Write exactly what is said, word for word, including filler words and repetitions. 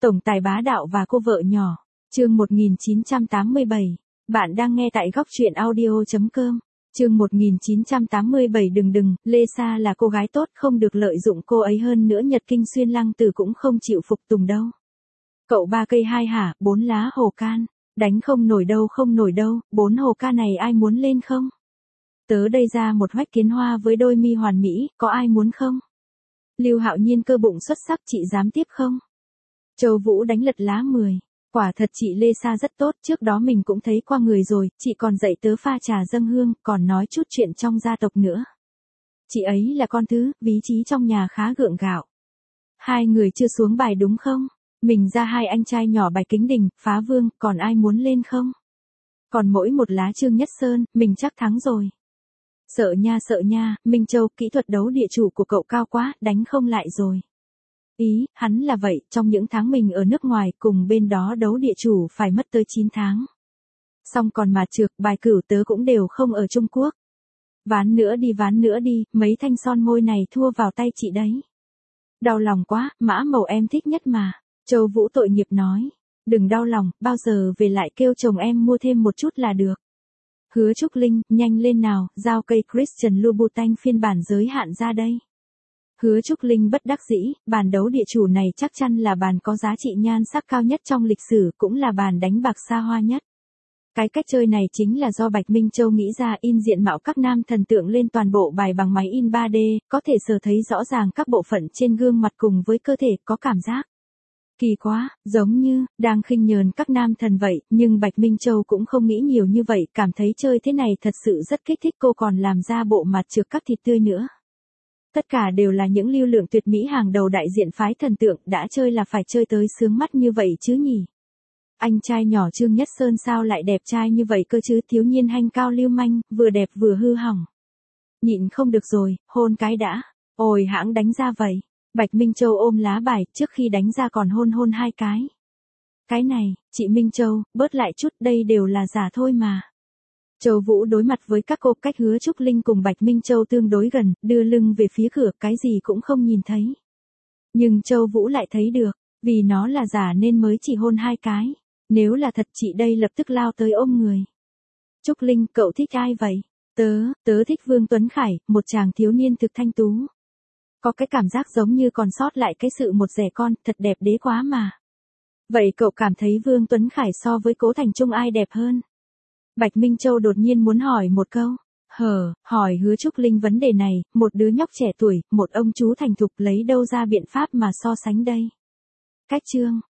Tổng tài bá đạo và cô vợ nhỏ. Chương một nghìn chín trăm tám mươi bảy. Bạn đang nghe tại góc truyện audio chấm com. Chương một nghìn chín trăm tám mươi bảy. Đừng đừng, Lê Sa là cô gái tốt, không được lợi dụng cô ấy, hơn nữa Nhật Kinh Xuyên Lăng Tử cũng không chịu phục tùng đâu. Cậu ba cây hai hả, bốn lá hồ can. Đánh không nổi đâu, không nổi đâu, bốn hồ ca này ai muốn lên không? Tớ đây ra một hoách kiến hoa với đôi mi hoàn mỹ, có ai muốn không? Lưu Hạo Nhiên cơ bụng xuất sắc, chị dám tiếp không? Châu Vũ đánh lật lá mười. Quả thật chị Lê Sa rất tốt, trước đó mình cũng thấy qua người rồi, chị còn dạy tớ pha trà dâng hương, còn nói chút chuyện trong gia tộc nữa. Chị ấy là con thứ, ví trí trong nhà khá gượng gạo. Hai người chưa xuống bài đúng không? Mình ra hai anh trai nhỏ Bạch Kính Đình, Phá Vương, còn ai muốn lên không? Còn mỗi một lá Trương Nhất Sơn, mình chắc thắng rồi. Sợ nha sợ nha, Minh Châu, kỹ thuật đấu địa chủ của cậu cao quá, đánh không lại rồi. Ý, hắn là vậy, trong những tháng mình ở nước ngoài, cùng bên đó đấu địa chủ phải mất tới chín tháng. Xong còn mà trược, bài cửu tớ cũng đều không ở Trung Quốc. Ván nữa đi ván nữa đi, mấy thanh son môi này thua vào tay chị đấy. Đau lòng quá, mã màu em thích nhất mà. Châu Vũ tội nghiệp nói. Đừng đau lòng, bao giờ về lại kêu chồng em mua thêm một chút là được. Hứa Trúc Linh, nhanh lên nào, giao cây Christian Louboutin phiên bản giới hạn ra đây. Hứa Trúc Linh bất đắc dĩ, bàn đấu địa chủ này chắc chắn là bàn có giá trị nhan sắc cao nhất trong lịch sử, cũng là bàn đánh bạc xa hoa nhất. Cái cách chơi này chính là do Bạch Minh Châu nghĩ ra, in diện mạo các nam thần tượng lên toàn bộ bài bằng máy in ba D, có thể sờ thấy rõ ràng các bộ phận trên gương mặt cùng với cơ thể, có cảm giác kỳ quá, giống như đang khinh nhờn các nam thần vậy, nhưng Bạch Minh Châu cũng không nghĩ nhiều như vậy, cảm thấy chơi thế này thật sự rất kích thích, cô còn làm ra bộ mặt trược các thịt tươi nữa. Tất cả đều là những lưu lượng tuyệt mỹ hàng đầu đại diện phái thần tượng, đã chơi là phải chơi tới sướng mắt như vậy chứ nhỉ. Anh trai nhỏ Trương Nhất Sơn sao lại đẹp trai như vậy cơ chứ, thiếu nhiên hanh cao lưu manh, vừa đẹp vừa hư hỏng. Nhịn không được rồi, hôn cái đã. Ôi hãng đánh ra vậy. Bạch Minh Châu ôm lá bài, trước khi đánh ra còn hôn hôn hai cái. Cái này, chị Minh Châu, bớt lại chút, đây đều là giả thôi mà. Châu Vũ đối mặt với các cô, cách Hứa Trúc Linh cùng Bạch Minh Châu tương đối gần, đưa lưng về phía cửa, cái gì cũng không nhìn thấy. Nhưng Châu Vũ lại thấy được, vì nó là giả nên mới chỉ hôn hai cái. Nếu là thật chị đây lập tức lao tới ôm người. Trúc Linh, cậu thích ai vậy? Tớ, tớ thích Vương Tuấn Khải, một chàng thiếu niên thực thanh tú. Có cái cảm giác giống như còn sót lại cái sự một rẻ con, thật đẹp đế quá mà. Vậy cậu cảm thấy Vương Tuấn Khải so với Cố Thành Trung ai đẹp hơn? Bạch Minh Châu đột nhiên muốn hỏi một câu. Hờ, hỏi Hứa Trúc Linh vấn đề này, một đứa nhóc trẻ tuổi, một ông chú thành thục lấy đâu ra biện pháp mà so sánh đây? Cách chương.